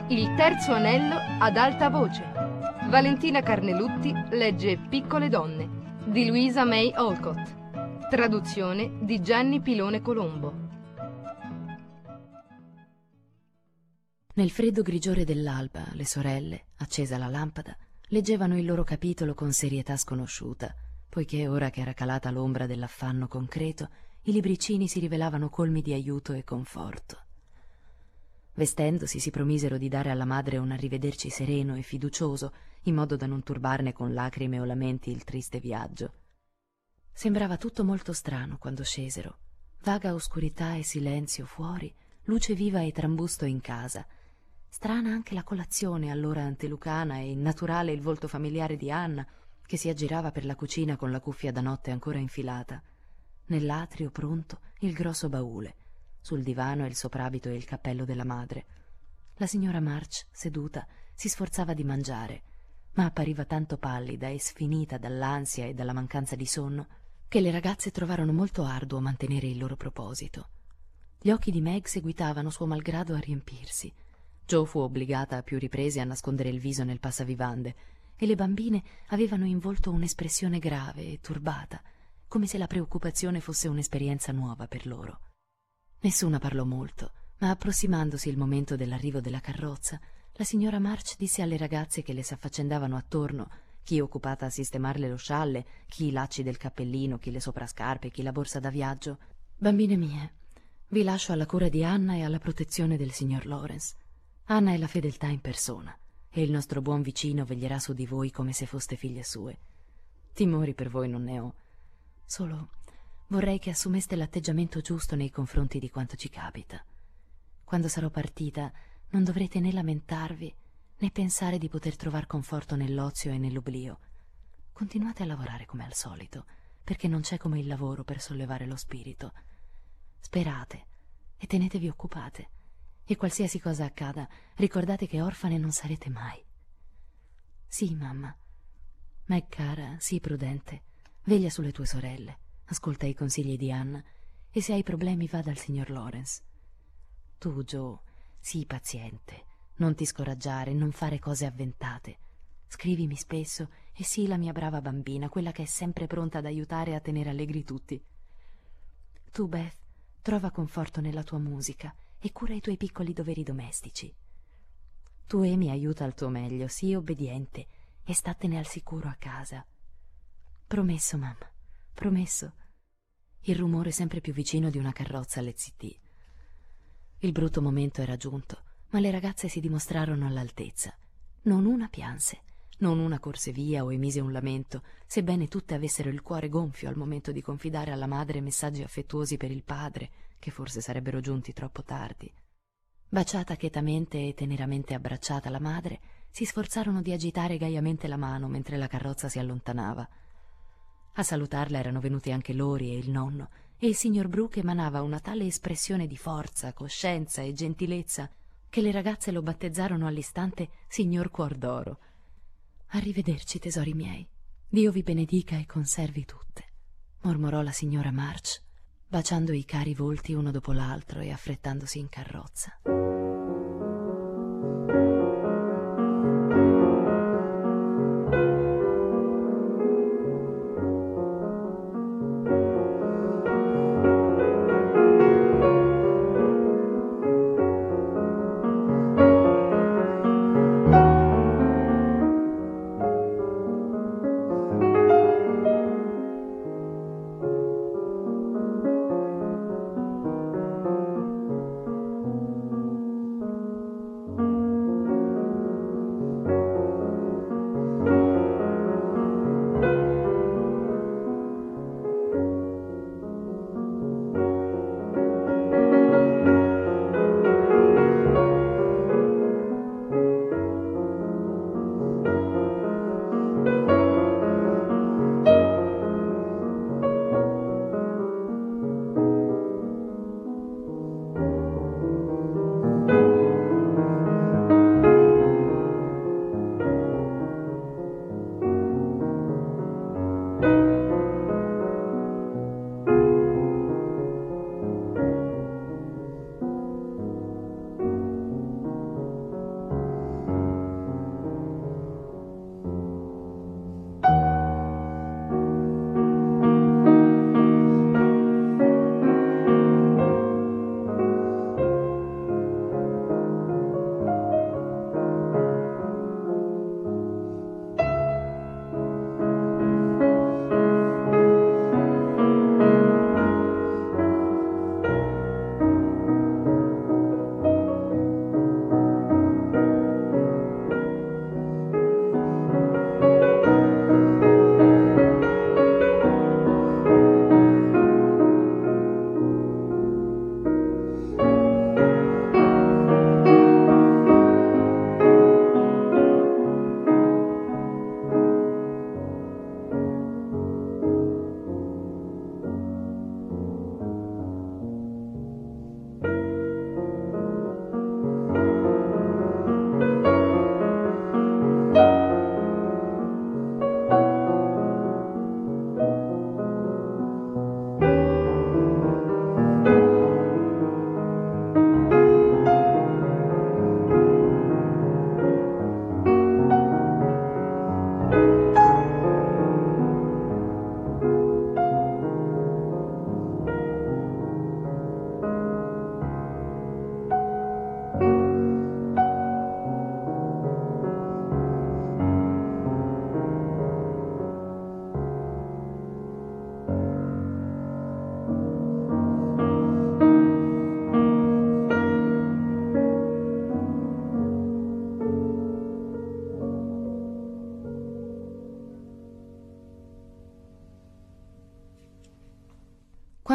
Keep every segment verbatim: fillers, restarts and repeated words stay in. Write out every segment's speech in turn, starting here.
Il terzo anello ad alta voce. Valentina Carnelutti legge Piccole donne di Louisa May Alcott. Traduzione di Gianni Pilone Colombo. Nel freddo grigiore dell'alba, le sorelle, accesa la lampada, leggevano il loro capitolo con serietà sconosciuta, poiché ora che era calata l'ombra dell'affanno concreto, i libricini si rivelavano colmi di aiuto e conforto. Vestendosi si promisero di dare alla madre un arrivederci sereno e fiducioso, in modo da non turbarne con lacrime o lamenti il triste viaggio. Sembrava tutto molto strano quando scesero. Vaga oscurità e silenzio fuori, luce viva e trambusto in casa. Strana anche la colazione all'ora antelucana e innaturale il volto familiare di Anna, che si aggirava per la cucina con la cuffia da notte ancora infilata. Nell'atrio pronto il grosso baule, sul divano il soprabito e il cappello della madre. La signora March, seduta, si sforzava di mangiare, ma appariva tanto pallida e sfinita dall'ansia e dalla mancanza di sonno che le ragazze trovarono molto arduo mantenere il loro proposito. Gli occhi di Meg seguitavano suo malgrado a riempirsi. Jo fu obbligata a più riprese a nascondere il viso nel passavivande e le bambine avevano in volto un'espressione grave e turbata, come se la preoccupazione fosse un'esperienza nuova per loro. Nessuna parlò molto, ma approssimandosi il momento dell'arrivo della carrozza, la signora March disse alle ragazze che le s'affaccendavano attorno, chi occupata a sistemarle lo scialle, chi i lacci del cappellino, chi le soprascarpe, chi la borsa da viaggio: «Bambine mie, vi lascio alla cura di Anna e alla protezione del signor Lawrence. Anna è la fedeltà in persona, e il nostro buon vicino veglierà su di voi come se foste figlie sue. Timori per voi non ne ho. Solo vorrei che assumeste l'atteggiamento giusto nei confronti di quanto ci capita. Quando sarò partita non dovrete né lamentarvi né pensare di poter trovar conforto nell'ozio e nell'oblio. Continuate a lavorare come al solito, perché non c'è come il lavoro per sollevare lo spirito. Sperate e tenetevi occupate, e qualsiasi cosa accada, ricordate che orfane non sarete mai. Sì, mamma. Meg cara, sii prudente, veglia sulle tue sorelle, ascolta i consigli di Anna, e se hai problemi va dal signor Lawrence. Tu, Jo, sii paziente, non ti scoraggiare, non fare cose avventate. Scrivimi spesso e sii la mia brava bambina, quella che è sempre pronta ad aiutare e a tenere allegri tutti. Tu, Beth, trova conforto nella tua musica e cura i tuoi piccoli doveri domestici. Tu, Amy, aiuta al tuo meglio, sii obbediente e statene al sicuro a casa. Promesso, mamma, promesso. Il rumore sempre più vicino di una carrozza le zittì. Il brutto momento era giunto, ma le ragazze si dimostrarono all'altezza. Non una pianse, non una corse via o emise un lamento, sebbene tutte avessero il cuore gonfio al momento di confidare alla madre messaggi affettuosi per il padre, che forse sarebbero giunti troppo tardi. Baciata chetamente e teneramente abbracciata la madre, si sforzarono di agitare gaiamente la mano mentre la carrozza si allontanava. A salutarla erano venuti anche Lori e il nonno, e il signor Brooke emanava una tale espressione di forza, coscienza e gentilezza che le ragazze lo battezzarono all'istante signor Cuor d'Oro. «Arrivederci, tesori miei. Dio vi benedica e conservi tutte», mormorò la signora March, baciando i cari volti uno dopo l'altro e affrettandosi in carrozza.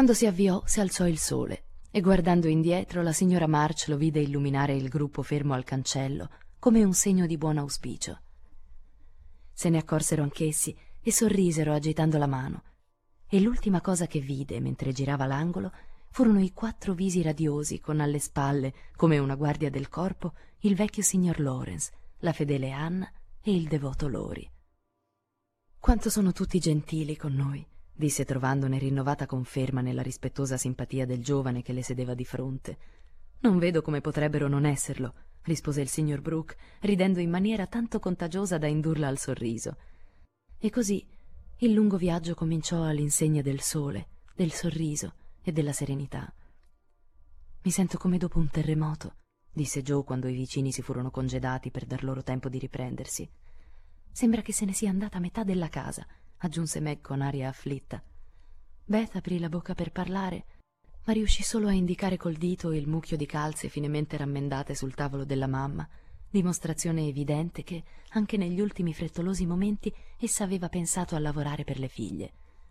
Quando si avviò, si alzò il sole e guardando indietro la signora March lo vide illuminare il gruppo fermo al cancello come un segno di buon auspicio. Se ne accorsero anch'essi e sorrisero agitando la mano, e l'ultima cosa che vide mentre girava l'angolo furono i quattro visi radiosi con alle spalle, come una guardia del corpo, il vecchio signor Lawrence, la fedele Anna e il devoto Lori. «Quanto sono tutti gentili con noi», disse trovandone rinnovata conferma nella rispettosa simpatia del giovane che le sedeva di fronte. «Non vedo come potrebbero non esserlo», rispose il signor Brooke, ridendo in maniera tanto contagiosa da indurla al sorriso. E così il lungo viaggio cominciò all'insegna del sole, del sorriso e della serenità. «Mi sento come dopo un terremoto», disse Joe quando i vicini si furono congedati per dar loro tempo di riprendersi. «Sembra che se ne sia andata metà della casa», aggiunse Meg con aria afflitta. Beth aprì la bocca per parlare, ma riuscì solo a indicare col dito il mucchio di calze finemente rammendate sul tavolo della mamma, dimostrazione evidente che, anche negli ultimi frettolosi momenti, essa aveva pensato a lavorare per le figlie.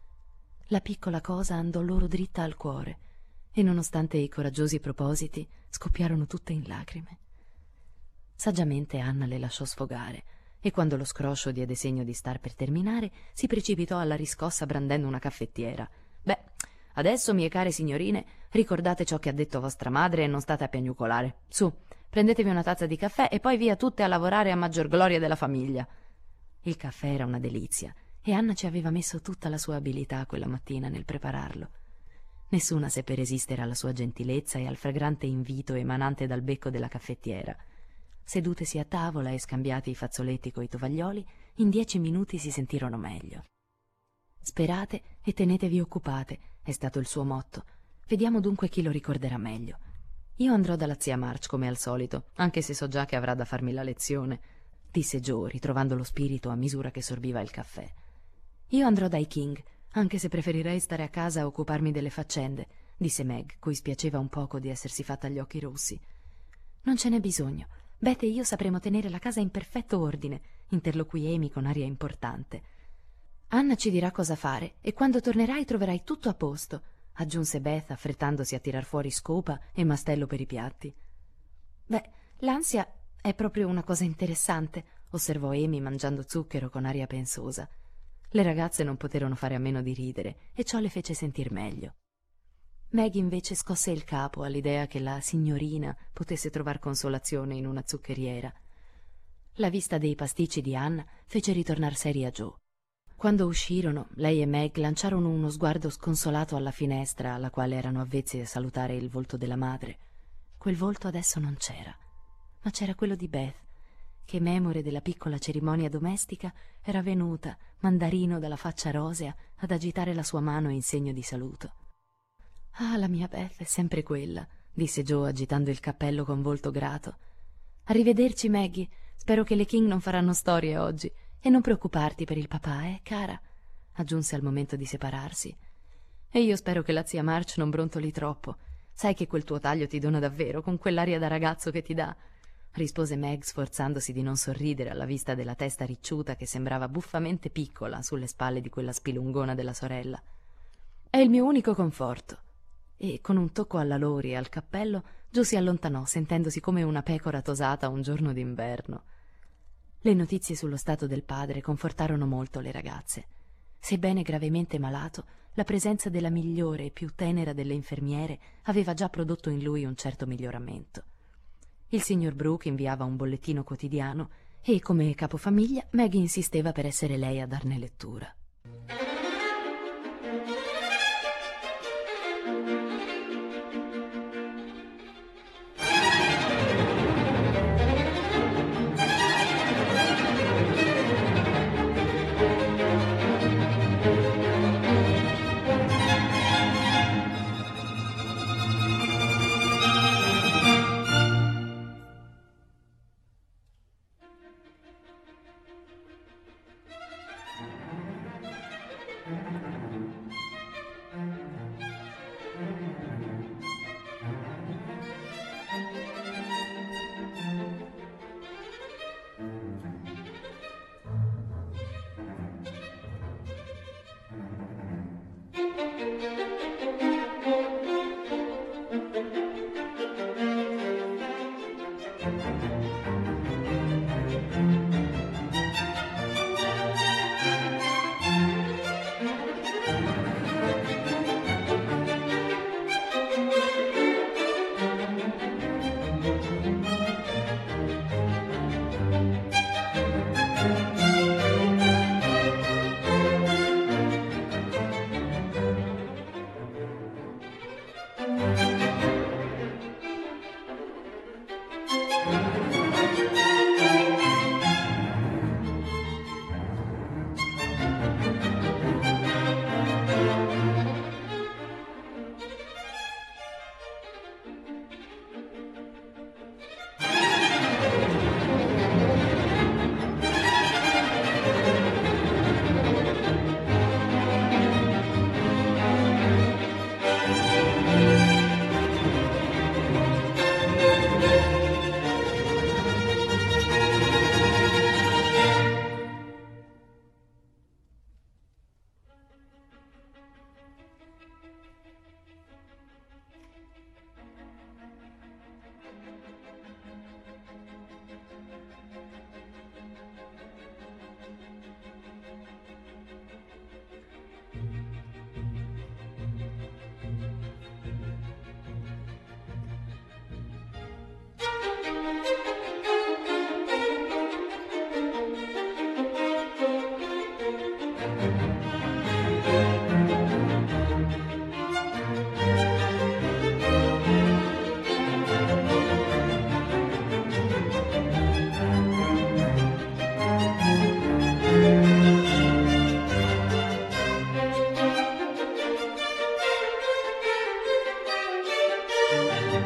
La piccola cosa andò loro dritta al cuore e, nonostante i coraggiosi propositi, scoppiarono tutte in lacrime. Saggiamente Anna le lasciò sfogare e, quando lo scroscio diede segno di star per terminare, si precipitò alla riscossa brandendo una caffettiera. «Beh, adesso, mie care signorine, ricordate ciò che ha detto vostra madre e non state a piagnucolare. Su, prendetevi una tazza di caffè e poi via tutte a lavorare a maggior gloria della famiglia». Il caffè era una delizia e Anna ci aveva messo tutta la sua abilità quella mattina nel prepararlo. Nessuna seppe resistere alla sua gentilezza e al fragrante invito emanante dal becco della caffettiera. Sedutesi a tavola e scambiati i fazzoletti coi tovaglioli, in dieci minuti si sentirono meglio. «Sperate e tenetevi occupate», è stato il suo motto. «Vediamo dunque chi lo ricorderà meglio. Io andrò dalla zia March come al solito, anche se so già che avrà da farmi la lezione», disse Joe, ritrovando lo spirito a misura che sorbiva il caffè. «Io andrò dai King, anche se preferirei stare a casa a occuparmi delle faccende», disse Meg, cui spiaceva un poco di essersi fatta gli occhi rossi. «Non ce n'è bisogno. Beth e io sapremo tenere la casa in perfetto ordine», interloquì Amy con aria importante. «Anna ci dirà cosa fare e quando tornerai troverai tutto a posto», aggiunse Beth, affrettandosi a tirar fuori scopa e mastello per i piatti. «Beh, l'ansia è proprio una cosa interessante», osservò Amy mangiando zucchero con aria pensosa. Le ragazze non poterono fare a meno di ridere e ciò le fece sentir meglio. Meg invece scosse il capo all'idea che la signorina potesse trovar consolazione in una zuccheriera. La vista dei pasticci di Anna fece ritornar seria Joe. Quando uscirono, lei e Meg lanciarono uno sguardo sconsolato alla finestra, alla quale erano avvezzi a salutare il volto della madre. Quel volto adesso non c'era, ma c'era quello di Beth, che, memore della piccola cerimonia domestica, era venuta, mandarino dalla faccia rosea, ad agitare la sua mano in segno di saluto. «Ah, la mia Beth è sempre quella», disse Joe agitando il cappello con volto grato. «Arrivederci, Maggie. Spero che le King non faranno storie oggi. E non preoccuparti per il papà, eh, cara?» aggiunse al momento di separarsi. «E io spero che la zia March non brontoli troppo. Sai che quel tuo taglio ti dona davvero, con quell'aria da ragazzo che ti dà», rispose Meg, sforzandosi di non sorridere alla vista della testa ricciuta che sembrava buffamente piccola sulle spalle di quella spilungona della sorella. «È il mio unico conforto». E con un tocco alla Lori e al cappello Joe si allontanò, sentendosi come una pecora tosata un giorno d'inverno. Le notizie sullo stato del padre confortarono molto le ragazze. Sebbene gravemente malato, la presenza della migliore e più tenera delle infermiere aveva già prodotto in lui un certo miglioramento. Il signor Brooke inviava un bollettino quotidiano e, come capofamiglia, Maggie insisteva per essere lei a darne lettura.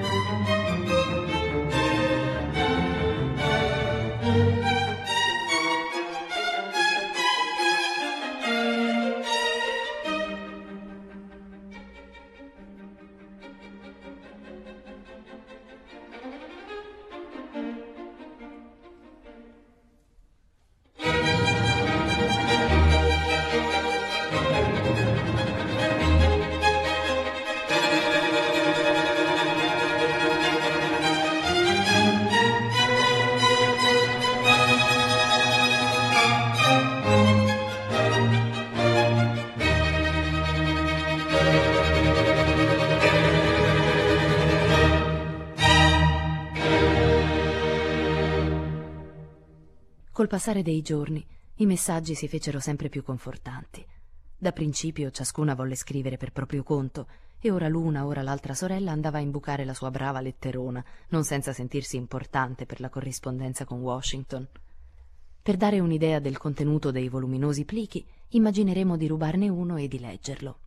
Col passare dei giorni, i messaggi si fecero sempre più confortanti. Da principio ciascuna volle scrivere per proprio conto, e ora l'una, ora l'altra sorella andava a imbucare la sua brava letterona, non senza sentirsi importante per la corrispondenza con Washington. Per dare un'idea del contenuto dei voluminosi plichi, immagineremo di rubarne uno e di leggerlo.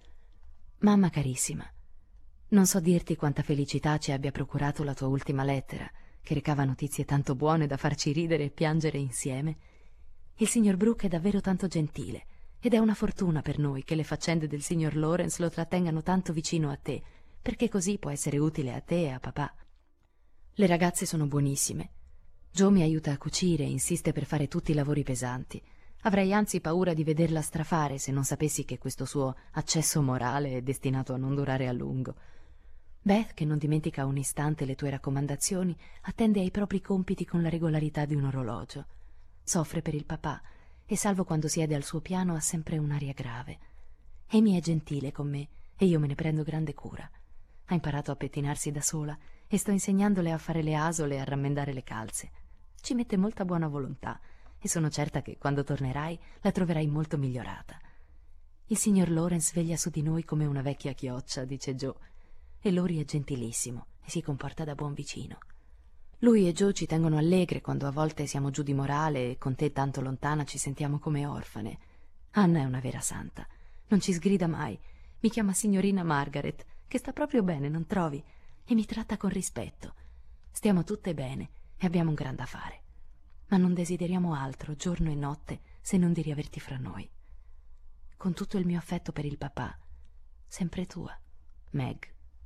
Mamma carissima, non so dirti quanta felicità ci abbia procurato la tua ultima lettera, che recava notizie tanto buone da farci ridere e piangere insieme. Il signor Brooke è davvero tanto gentile, ed è una fortuna per noi che le faccende del signor Lawrence lo trattengano tanto vicino a te, perché così può essere utile a te e a papà. Le ragazze sono buonissime. Joe mi aiuta a cucire e insiste per fare tutti i lavori pesanti. Avrei anzi paura di vederla strafare se non sapessi che questo suo accesso morale è destinato a non durare a lungo. Beth, che non dimentica un istante le tue raccomandazioni, attende ai propri compiti con la regolarità di un orologio. Soffre per il papà e, salvo quando siede al suo piano, ha sempre un'aria grave. Amy è gentile con me e io me ne prendo grande cura. Ha imparato a pettinarsi da sola e sto insegnandole a fare le asole e a rammendare le calze. Ci mette molta buona volontà e sono certa che quando tornerai la troverai molto migliorata. Il signor Lawrence veglia su di noi come una vecchia chioccia, dice Joe, e Lori è gentilissimo e si comporta da buon vicino. Lui e Joe ci tengono allegre quando a volte siamo giù di morale e con te tanto lontana ci sentiamo come orfane. Anna è una vera santa, non ci sgrida mai, mi chiama signorina Margaret, che sta proprio bene, non trovi? E mi tratta con rispetto. Stiamo tutte bene e abbiamo un gran da fare, ma non desideriamo altro giorno e notte se non di riaverti fra noi. Con tutto il mio affetto per il papà, sempre tua, Meg.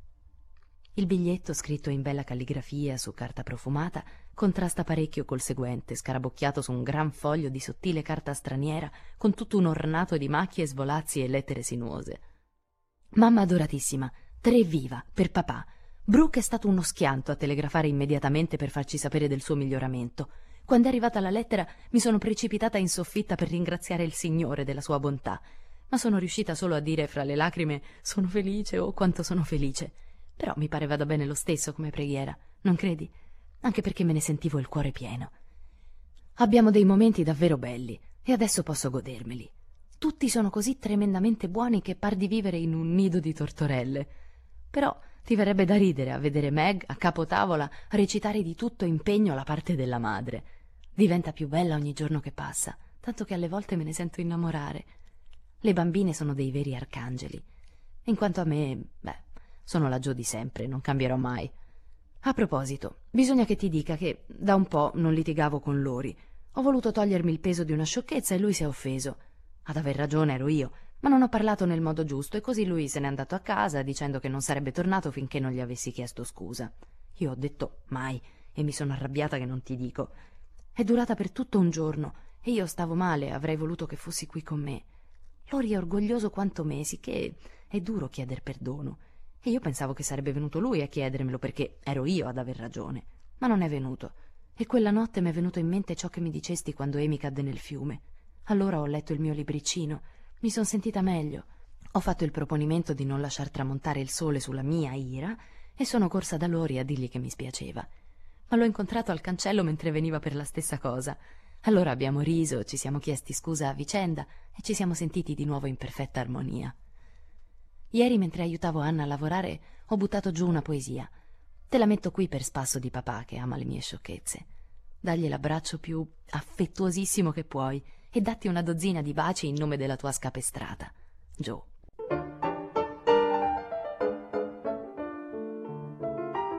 Il biglietto, scritto in bella calligrafia su carta profumata, contrasta parecchio col seguente, scarabocchiato su un gran foglio di sottile carta straniera, con tutto un ornato di macchie, svolazzi e lettere sinuose. Mamma adoratissima, tre viva, per papà. Brooke è stato uno schianto a telegrafare immediatamente per farci sapere del suo miglioramento. Quando è arrivata la lettera mi sono precipitata in soffitta per ringraziare il Signore della sua bontà, ma sono riuscita solo a dire fra le lacrime «sono felice» o «quanto sono felice». Però mi pare vada bene lo stesso come preghiera, non credi? Anche perché me ne sentivo il cuore pieno. Abbiamo dei momenti davvero belli e adesso posso godermeli. Tutti sono così tremendamente buoni che par di vivere in un nido di tortorelle. Però ti verrebbe da ridere a vedere Meg a capotavola recitare di tutto impegno la parte della madre. Diventa più bella ogni giorno che passa, tanto che alle volte me ne sento innamorare. Le bambine sono dei veri arcangeli. In quanto a me, beh, sono la Jo di sempre, non cambierò mai. A proposito, bisogna che ti dica che da un po' non litigavo con Lori. Ho voluto togliermi il peso di una sciocchezza e lui si è offeso. Ad aver ragione ero io, ma non ho parlato nel modo giusto e così lui se n'è andato a casa dicendo che non sarebbe tornato finché non gli avessi chiesto scusa. Io ho detto mai e mi sono arrabbiata che non ti dico. È durata per tutto un giorno e io stavo male, avrei voluto che fossi qui con me. Lori è orgoglioso quanto me, sicché è duro chieder perdono. E io pensavo che sarebbe venuto lui a chiedermelo perché ero io ad aver ragione, ma non è venuto. E quella notte mi è venuto in mente ciò che mi dicesti quando Amy cadde nel fiume. Allora ho letto il mio libricino, mi son sentita meglio. Ho fatto il proponimento di non lasciar tramontare il sole sulla mia ira e sono corsa da Lori a dirgli che mi spiaceva. Ma l'ho incontrato al cancello mentre veniva per la stessa cosa. Allora abbiamo riso, ci siamo chiesti scusa a vicenda e ci siamo sentiti di nuovo in perfetta armonia. Ieri, mentre aiutavo Anna a lavorare, ho buttato giù una poesia. Te la metto qui per spasso di papà, che ama le mie sciocchezze. Dagli l'abbraccio più affettuosissimo che puoi e datti una dozzina di baci in nome della tua scapestrata. Jo.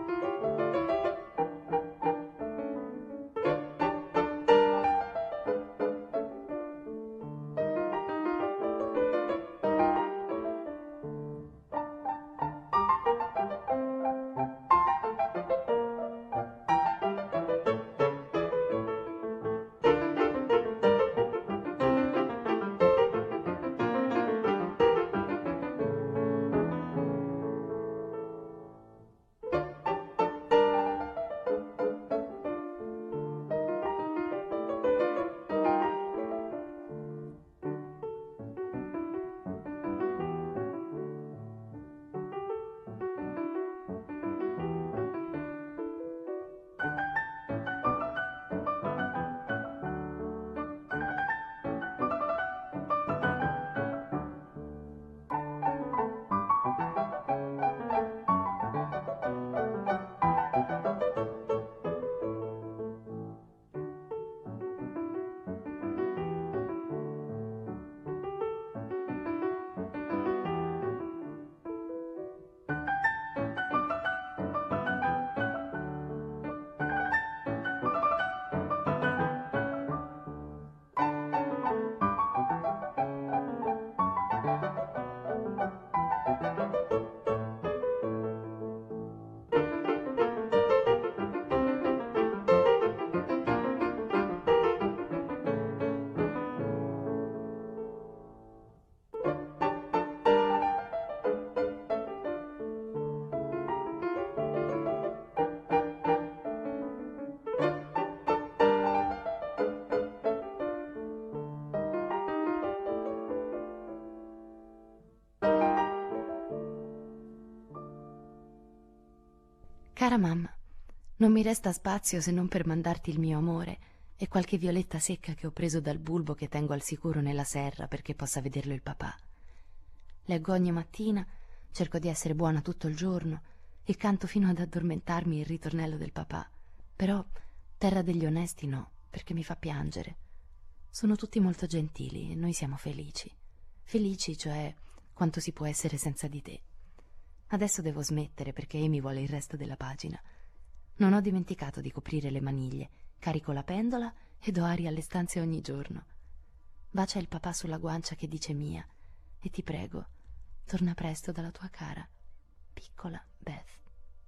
Cara mamma, non mi resta spazio se non per mandarti il mio amore e qualche violetta secca che ho preso dal bulbo che tengo al sicuro nella serra perché possa vederlo il papà. Leggo ogni mattina, cerco di essere buona tutto il giorno e canto fino ad addormentarmi il ritornello del papà. Però terra degli onesti no, perché mi fa piangere. Sono tutti molto gentili e noi siamo felici. Felici, cioè, quanto si può essere senza di te. Adesso devo smettere perché Amy vuole il resto della pagina. Non ho dimenticato di coprire le maniglie, carico la pendola e do aria alle stanze ogni giorno. Bacia il papà sulla guancia che dice mia e ti prego, torna presto dalla tua cara, piccola Beth.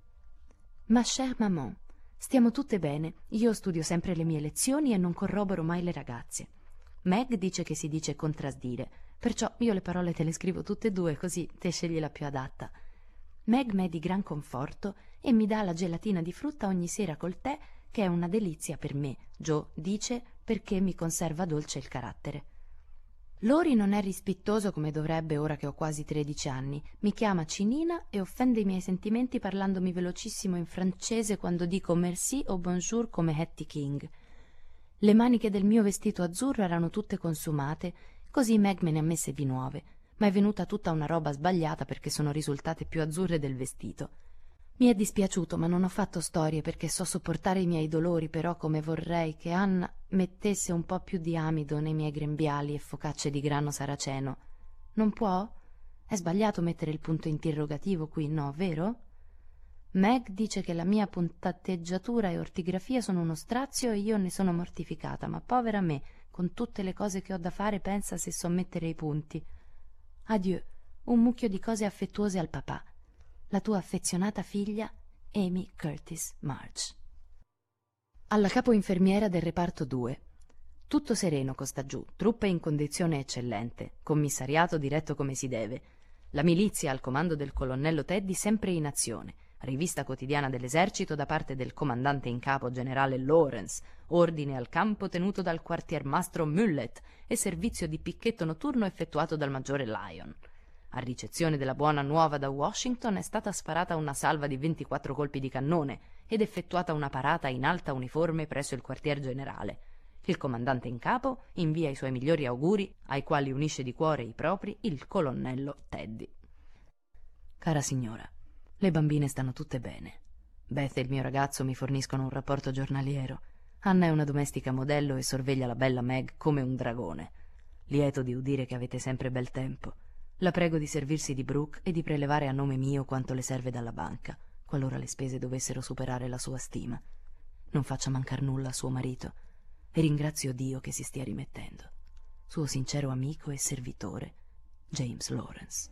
Ma chère maman, stiamo tutte bene. Io studio sempre le mie lezioni e non corroboro mai le ragazze. Meg dice che si dice contrasdire, perciò io le parole te le scrivo tutte e due, così te scegli la più adatta. Meg m'è di gran conforto e mi dà la gelatina di frutta ogni sera col tè, che è una delizia per me, Joe dice, perché mi conserva dolce il carattere. Lori non è rispettoso come dovrebbe ora che ho quasi tredici anni. Mi chiama cinina e offende i miei sentimenti parlandomi velocissimo in francese quando dico merci o bonjour come Hattie King. Le maniche del mio vestito azzurro erano tutte consumate, così Meg me ne ha messe di nuove, ma è venuta tutta una roba sbagliata perché sono risultate più azzurre del vestito. Mi è dispiaciuto, ma non ho fatto storie perché so sopportare i miei dolori, però come vorrei che Anna mettesse un po' più di amido nei miei grembiali e focacce di grano saraceno. Non può? È sbagliato mettere il punto interrogativo qui, no, vero? Meg dice che la mia puntatteggiatura e ortigrafia sono uno strazio e io ne sono mortificata, ma povera me, con tutte le cose che ho da fare, pensa se so mettere i punti. Adieu, un mucchio di cose affettuose al papà. La tua affezionata figlia, Amy Curtis March. Alla capo infermiera del reparto due. Tutto sereno costa giù, truppe in condizione eccellente, commissariato diretto come si deve, la milizia al comando del colonnello Teddy sempre in azione, rivista quotidiana dell'esercito da parte del comandante in capo generale Lawrence, ordine al campo tenuto dal quartiermastro Mullet e servizio di picchetto notturno effettuato dal maggiore Lyon. A ricezione della buona nuova da Washington è stata sparata una salva di ventiquattro colpi di cannone ed effettuata una parata in alta uniforme presso il quartier generale. Il comandante in capo invia i suoi migliori auguri, ai quali unisce di cuore i propri il colonnello Teddy. Cara signora, le bambine stanno tutte bene. Beth e il mio ragazzo mi forniscono un rapporto giornaliero. Anna è una domestica modello e sorveglia la bella Meg come un dragone. Lieto di udire che avete sempre bel tempo. La prego di servirsi di Brooke e di prelevare a nome mio quanto le serve dalla banca, qualora le spese dovessero superare la sua stima. Non faccia mancar nulla a suo marito e ringrazio Dio che si stia rimettendo. Suo sincero amico e servitore, James Lawrence.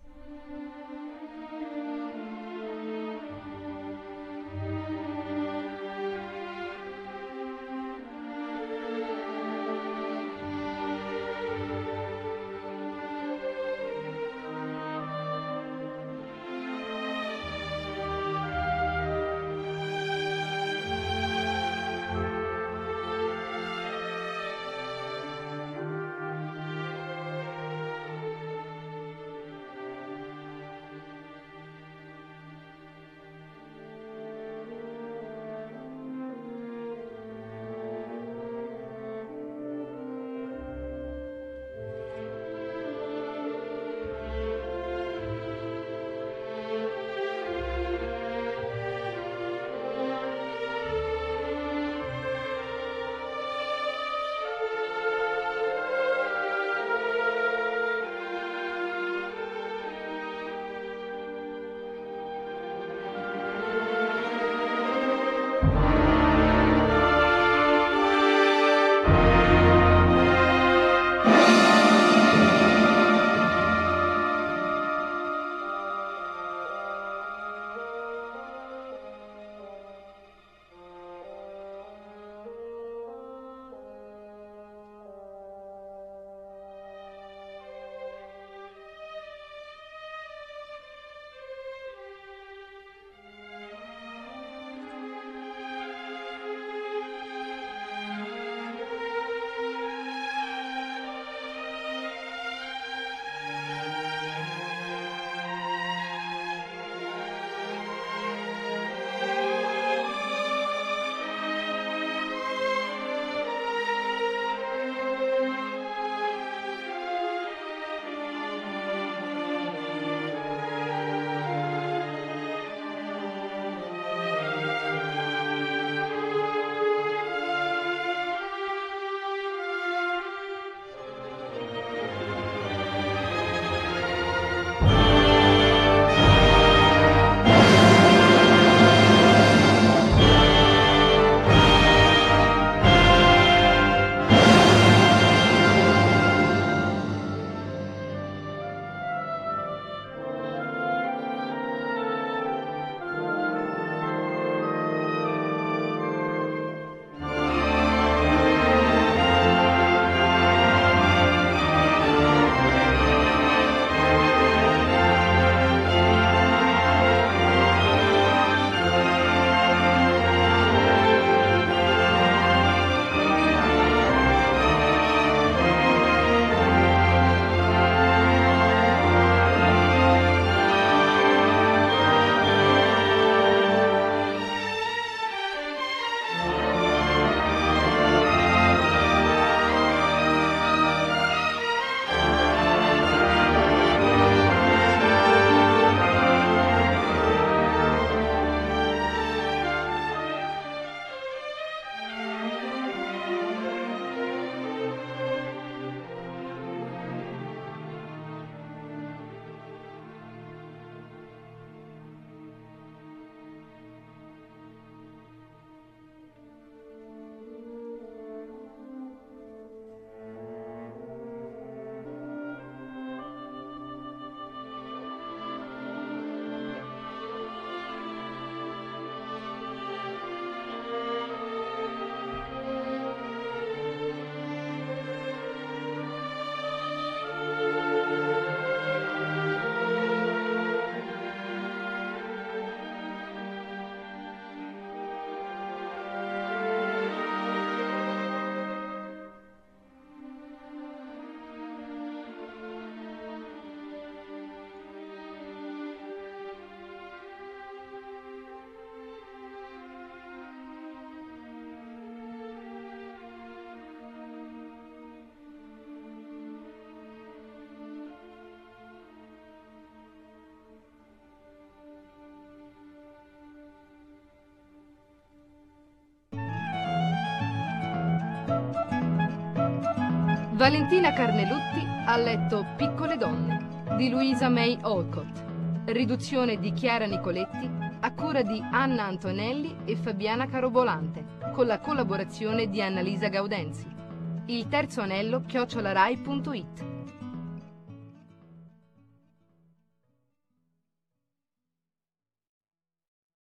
Valentina Carnelutti ha letto Piccole donne di Louisa May Alcott. Riduzione di Chiara Nicoletti a cura di Anna Antonelli e Fabiana Carobolante, con la collaborazione di Annalisa Gaudenzi. Il terzo anello chiocciolarai punto it.